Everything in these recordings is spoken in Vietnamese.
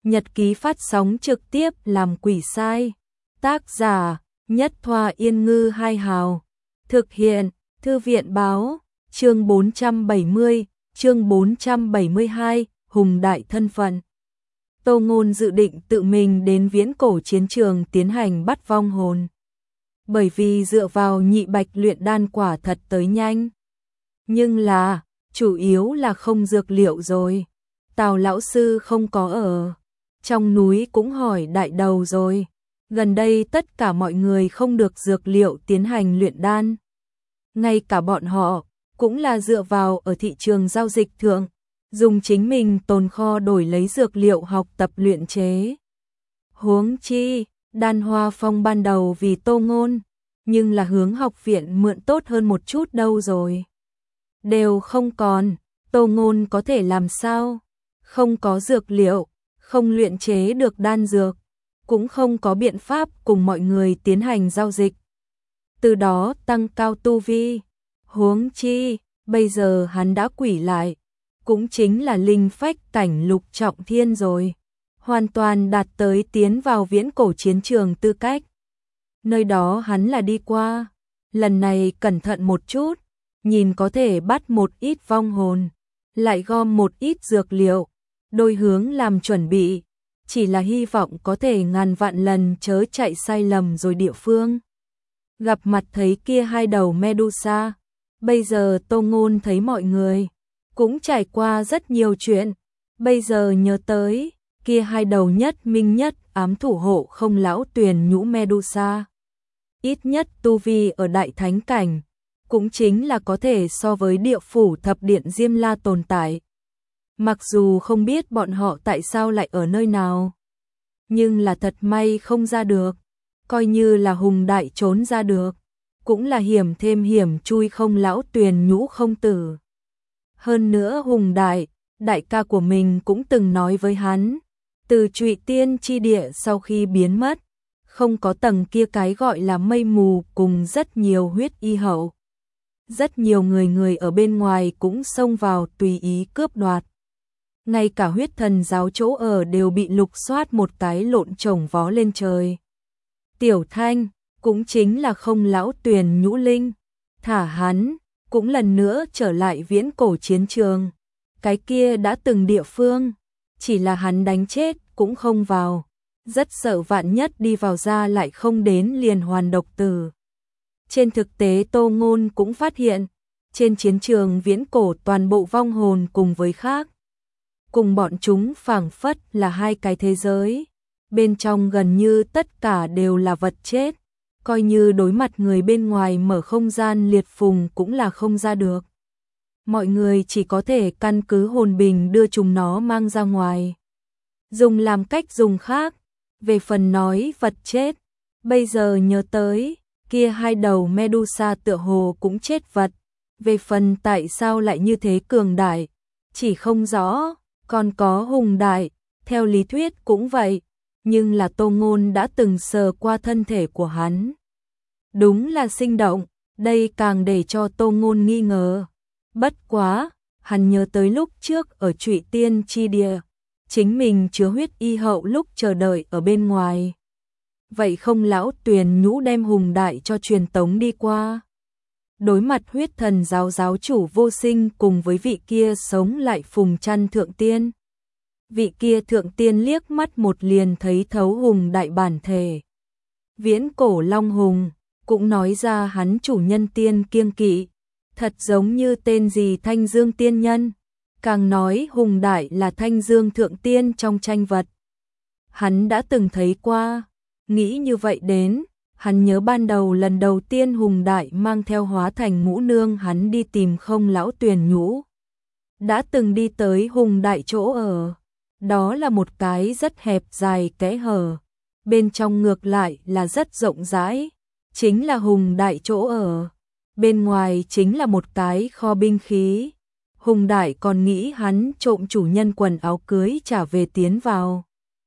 nhật ký phát sóng trực tiếp làm quỷ sai. Tác giả, Nhất Thoa Yên Ngư Hai Hào. Thực hiện, Thư viện Báo. Chương 470, chương 472, Hùng Đại thân phận. Tô Ngôn dự định tự mình đến Viễn Cổ chiến trường tiến hành bắt vong hồn. Bởi vì dựa vào nhị bạch luyện đan quả thật tới nhanh. Nhưng là, chủ yếu là không dược liệu rồi. Tào lão sư không có ở. Trong núi cũng hỏi đại đầu rồi. Gần đây tất cả mọi người không được dược liệu tiến hành luyện đan. Ngay cả bọn họ, cũng là dựa vào ở thị trường giao dịch thượng, dùng chính mình tồn kho đổi lấy dược liệu học tập luyện chế. Huống chi, Đan Hoa Phong ban đầu vì Tô Ngôn, nhưng là hướng học viện mượn tốt hơn một chút đâu rồi. Đều không còn, Tô Ngôn có thể làm sao? Không có dược liệu, không luyện chế được đan dược, cũng không có biện pháp cùng mọi người tiến hành giao dịch. Từ đó tăng cao tu vi. Huống chi, bây giờ hắn đã quỷ lại, cũng chính là linh phách cảnh lục trọng thiên rồi. Hoàn toàn đạt tới tiến vào Viễn Cổ chiến trường tư cách. Nơi đó hắn là đi qua, lần này cẩn thận một chút, nhìn có thể bắt một ít vong hồn, lại gom một ít dược liệu, đôi hướng làm chuẩn bị, chỉ là hy vọng có thể ngàn vạn lần chớ chạy sai lầm rồi địa phương. Gặp mặt thấy kia hai đầu Medusa, bây giờ Tô Ngôn thấy mọi người cũng trải qua rất nhiều chuyện, bây giờ nhớ tới kia hai đầu nhất minh nhất ám thủ hộ không lão Tuyền Nhũ Medusa. Ít nhất tu vi ở đại thánh cảnh, cũng chính là có thể so với địa phủ thập điện Diêm La tồn tại. Mặc dù không biết bọn họ tại sao lại ở nơi nào, nhưng là thật may không ra được, coi như là Hùng Đại trốn ra được, cũng là hiểm thêm hiểm chui không lão Tuyền Nhũ không tử. Hơn nữa Hùng Đại, đại ca của mình cũng từng nói với hắn, từ Trụy Tiên chi địa sau khi biến mất, không có tầng kia cái gọi là mây mù cùng rất nhiều huyết y hậu. Rất nhiều người ở bên ngoài cũng xông vào tùy ý cướp đoạt. Ngay cả huyết thần giáo chỗ ở đều bị lục soát một cái lộn chồng vó lên trời. Tiểu Thanh, cũng chính là không lão Tuyền Nhũ Linh, thả hắn, cũng lần nữa trở lại Viễn Cổ chiến trường. Cái kia đã từng địa phương, chỉ là hắn đánh chết cũng không vào, rất sợ vạn nhất đi vào ra lại không đến liền hoàn độc tử. Trên thực tế Tô Ngôn cũng phát hiện, trên chiến trường Viễn Cổ toàn bộ vong hồn cùng với khác, cùng bọn chúng phảng phất là hai cái thế giới, bên trong gần như tất cả đều là vật chết, coi như đối mặt người bên ngoài mở không gian liệt phùng cũng là không ra được. Mọi người chỉ có thể căn cứ hồn bình đưa chúng nó mang ra ngoài, dùng làm cách dùng khác. Về phần nói vật chết, bây giờ nhớ tới, kia hai đầu Medusa tựa hồ cũng chết vật. Về phần tại sao lại như thế cường đại, chỉ không rõ. Còn có Hùng Đại, theo lý thuyết cũng vậy, nhưng là Tô Ngôn đã từng sờ qua thân thể của hắn. Đúng là sinh động, đây càng để cho Tô Ngôn nghi ngờ. Bất quá, hắn nhớ tới lúc trước ở Trụy Tiên chi địa, chính mình chứa huyết y hậu lúc chờ đợi ở bên ngoài. Vậy không lão Tuyền Nhũ đem Hùng Đại cho truyền tống đi qua. Đối mặt huyết thần giáo giáo chủ Vô Sinh cùng với vị kia sống lại Phùng Trăn thượng tiên. Vị kia thượng tiên liếc mắt một liền thấy thấu Hùng Đại bản thể. Viễn Cổ Long Hùng, cũng nói ra hắn chủ nhân tiên kiêng kỵ, thật giống như tên gì Thanh Dương tiên nhân, càng nói Hùng Đại là Thanh Dương thượng tiên trong tranh vật. Hắn đã từng thấy qua, nghĩ như vậy đến, hắn nhớ ban đầu lần đầu tiên Hùng Đại mang theo hóa thành ngũ nương hắn đi tìm không lão Tuyền Nhũ. Đã từng đi tới Hùng Đại chỗ ở, đó là một cái rất hẹp dài kẽ hở, bên trong ngược lại là rất rộng rãi, chính là Hùng Đại chỗ ở, bên ngoài chính là một cái kho binh khí. Hùng Đại còn nghĩ hắn trộm chủ nhân quần áo cưới trả về tiến vào.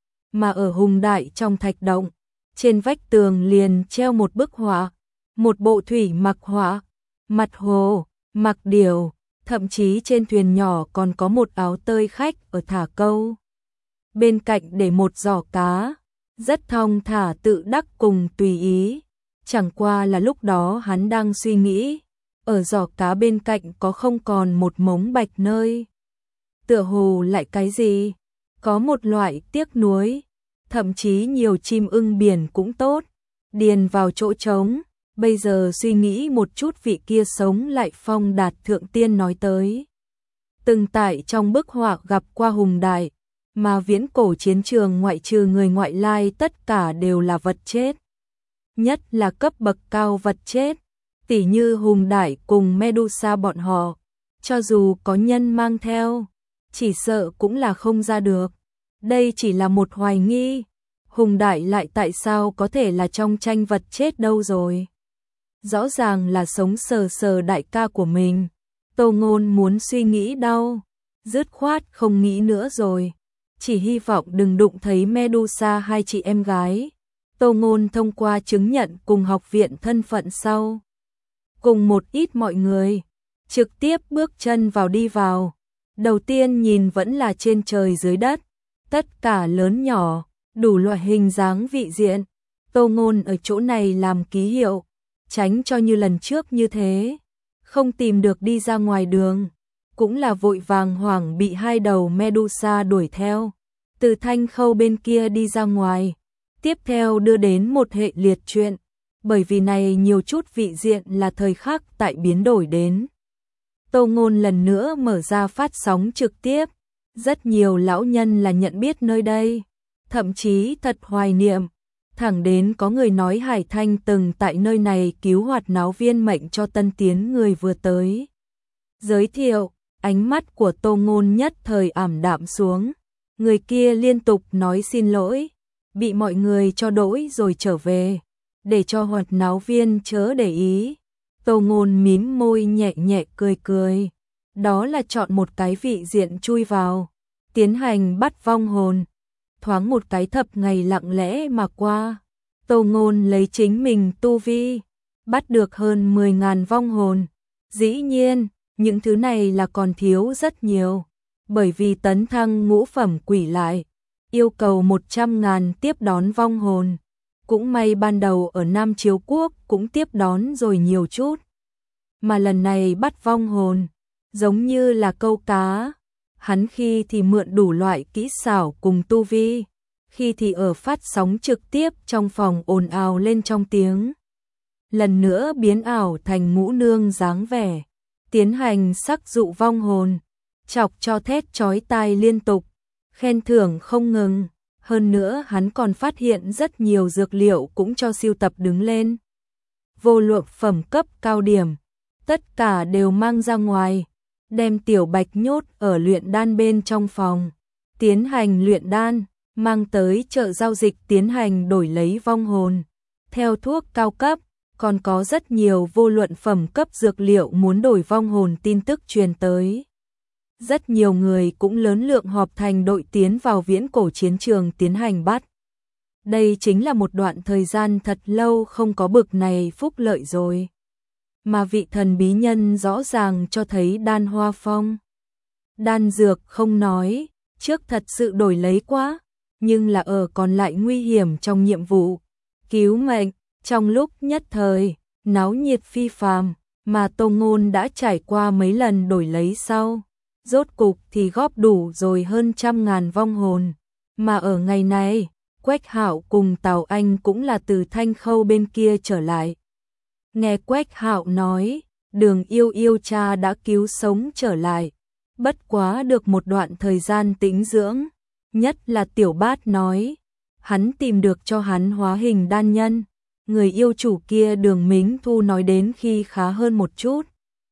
Mà ở Hùng Đại trong thạch động, trên vách tường liền treo một bức họa, một bộ thủy mặc họa, mặt hồ, mặc điểu, thậm chí trên thuyền nhỏ còn có một áo tơi khách ở thả câu. bên cạnh để một giỏ cá, rất thong thả tự đắc cùng tùy ý. Chẳng qua là lúc đó hắn đang suy nghĩ, ở giỏ cá bên cạnh có không còn một mống bạch nơi. Tựa hồ lại cái gì? Có một loại tiếc nuối, thậm chí nhiều chim ưng biển cũng tốt, điền vào chỗ trống. Bây giờ suy nghĩ một chút vị kia sống lại phong đạt thượng tiên nói tới. Từng tại trong bức họa gặp qua hùng đại, mà viễn cổ chiến trường ngoại trừ người ngoại lai tất cả đều là vật chết. Nhất là cấp bậc cao vật chết, tỉ như hùng đại cùng Medusa bọn họ, cho dù có nhân mang theo, chỉ sợ cũng là không ra được. Đây chỉ là một hoài nghi, hùng đại lại tại sao có thể là trong tranh vật chết đâu rồi. Rõ ràng là sống sờ sờ đại ca của mình. Tô Ngôn muốn suy nghĩ đau, dứt khoát không nghĩ nữa rồi. Chỉ hy vọng đừng đụng thấy Medusa hai chị em gái. Tô Ngôn thông qua chứng nhận cùng học viện thân phận sau. Cùng một ít mọi người, trực tiếp bước chân vào đi vào. Đầu tiên nhìn vẫn là trên trời dưới đất, tất cả lớn nhỏ, đủ loại hình dáng vị diện. Tô Ngôn ở chỗ này làm ký hiệu, tránh cho như lần trước như thế, không tìm được đi ra ngoài đường, cũng là vội vàng hoảng bị hai đầu Medusa đuổi theo, từ Thanh Khâu bên kia đi ra ngoài, tiếp theo đưa đến một hệ liệt chuyện, bởi vì này nhiều chút vị diện là thời khắc tại biến đổi đến. Tô Ngôn lần nữa mở ra phát sóng trực tiếp, rất nhiều lão nhân là nhận biết nơi đây, thậm chí thật hoài niệm. Thẳng đến có người nói Hải Thanh từng tại nơi này cứu hoạt náo viên mệnh cho tân tiến người vừa tới. Giới thiệu, ánh mắt của Tô Ngôn nhất thời ảm đạm xuống. Người kia liên tục nói xin lỗi, bị mọi người cho đỗi rồi trở về, để cho hoạt náo viên chớ để ý. Tô Ngôn mím môi nhẹ nhẹ cười cười. Đó là chọn một cái vị diện chui vào, tiến hành bắt vong hồn. Thoáng một cái thập ngày lặng lẽ mà qua, Tô Ngôn lấy chính mình tu vi, bắt được hơn 10.000 vong hồn. Dĩ nhiên, những thứ này là còn thiếu rất nhiều, bởi vì tấn thăng ngũ phẩm quỷ lại, yêu cầu 100.000 tiếp đón vong hồn. Cũng may ban đầu ở Nam Chiếu Quốc cũng tiếp đón rồi nhiều chút. Mà lần này bắt vong hồn, giống như là câu cá. Hắn khi thì mượn đủ loại kỹ xảo cùng tu vi, khi thì ở phát sóng trực tiếp trong phòng ồn ào lên trong tiếng. Lần nữa biến ảo thành ngũ nương dáng vẻ, tiến hành sắc dụ vong hồn, chọc cho thét chói tai liên tục, khen thưởng không ngừng. Hơn nữa hắn còn phát hiện rất nhiều dược liệu cũng cho sưu tập đứng lên. Vô lượng phẩm cấp cao điểm, tất cả đều mang ra ngoài. Đem Tiểu Bạch nhốt ở luyện đan bên trong phòng, tiến hành luyện đan, mang tới chợ giao dịch tiến hành đổi lấy vong hồn. Theo thuốc cao cấp, còn có rất nhiều vô luận phẩm cấp dược liệu muốn đổi vong hồn tin tức truyền tới. Rất nhiều người cũng lớn lượng họp thành đội tiến vào viễn cổ chiến trường tiến hành bắt. Đây chính là một đoạn thời gian thật lâu không có bực này phúc lợi rồi. Mà vị thần bí nhân rõ ràng cho thấy đan hoa phong. Đan dược không nói, trước thật sự đổi lấy quá, nhưng là ở còn lại nguy hiểm trong nhiệm vụ. Cứu mệnh, trong lúc nhất thời, náo nhiệt phi phàm, mà Tô Ngôn đã trải qua mấy lần đổi lấy sau. Rốt cục thì góp đủ rồi hơn 100.000 vong hồn. Mà ở ngày này, Quách Hạo cùng Tào Anh cũng là từ Thanh Khâu bên kia trở lại. Nghe Quách Hạo nói, Đường Yêu Yêu cha đã cứu sống trở lại, bất quá được một đoạn thời gian tĩnh dưỡng, nhất là Tiểu Bát nói, hắn tìm được cho hắn hóa hình đan nhân, người yêu chủ kia Đường Mính Thu nói đến khi khá hơn một chút.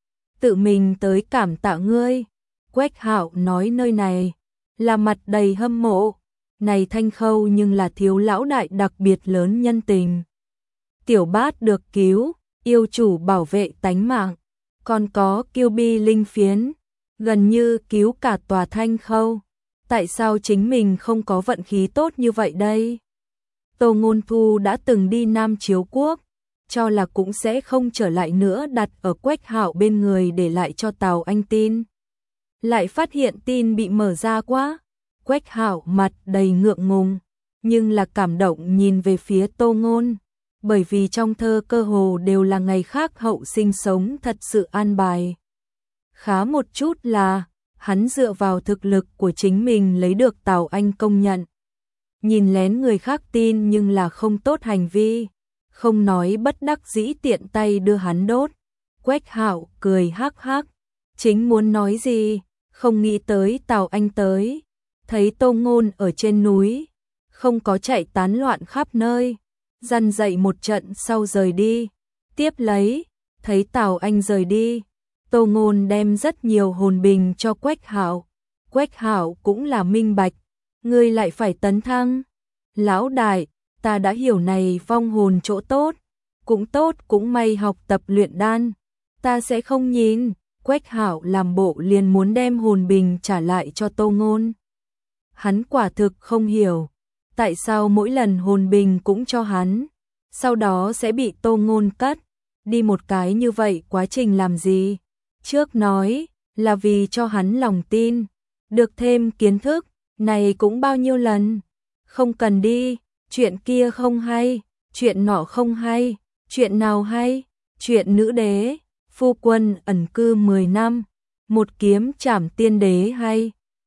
Tự mình tới cảm tạ ngươi, Quách Hạo nói nơi này, là mặt đầy hâm mộ, này Thanh Khâu nhưng là thiếu lão đại đặc biệt lớn nhân tình. Tiểu Bát được cứu, yêu chủ bảo vệ tánh mạng, còn có Kiêu Bi linh phiến, gần như cứu cả tòa Thanh Khâu. Tại sao chính mình không có vận khí tốt như vậy đây? Tô Ngôn Thu đã từng đi Nam Chiếu Quốc, cho là cũng sẽ không trở lại nữa, đặt ở Quách Hạo bên người để lại cho Tào Anh tin. Lại phát hiện tin bị mở ra quá, Quách Hạo mặt đầy ngượng ngùng, nhưng là cảm động nhìn về phía Tô Ngôn, bởi vì trong thơ cơ hồ đều là ngày khác hậu sinh sống thật sự an bài. Khá một chút là, hắn dựa vào thực lực của chính mình lấy được Tào Anh công nhận. Nhìn lén người khác tin nhưng là không tốt hành vi, không nói bất đắc dĩ tiện tay đưa hắn đốt. Quách Hạo cười hắc hắc, chính muốn nói gì, không nghĩ tới Tào Anh tới, thấy Tô Ngôn ở trên núi, không có chạy tán loạn khắp nơi, dằn dậy một trận sau rời đi. Tiếp lấy, thấy Tào Anh rời đi, Tô Ngôn đem rất nhiều hồn bình cho Quách Hạo. Quách Hạo cũng là minh bạch, ngươi lại phải tấn thăng. Lão đại, ta đã hiểu này vong hồn chỗ tốt, cũng may học tập luyện đan, ta sẽ không nhìn. Quách Hạo làm bộ liền muốn đem hồn bình trả lại cho Tô Ngôn. Hắn quả thực không hiểu, tại sao mỗi lần hồn bình cũng cho hắn, sau đó sẽ bị Tô Ngôn cất đi một cái như vậy, quá trình làm gì? Trước nói là vì cho hắn lòng tin, được thêm kiến thức, này cũng bao nhiêu lần, không cần đi, chuyện kia không hay, chuyện nọ không hay, chuyện nào hay, chuyện nữ đế, phu quân ẩn cư 10 năm, một kiếm trảm tiên đế hay.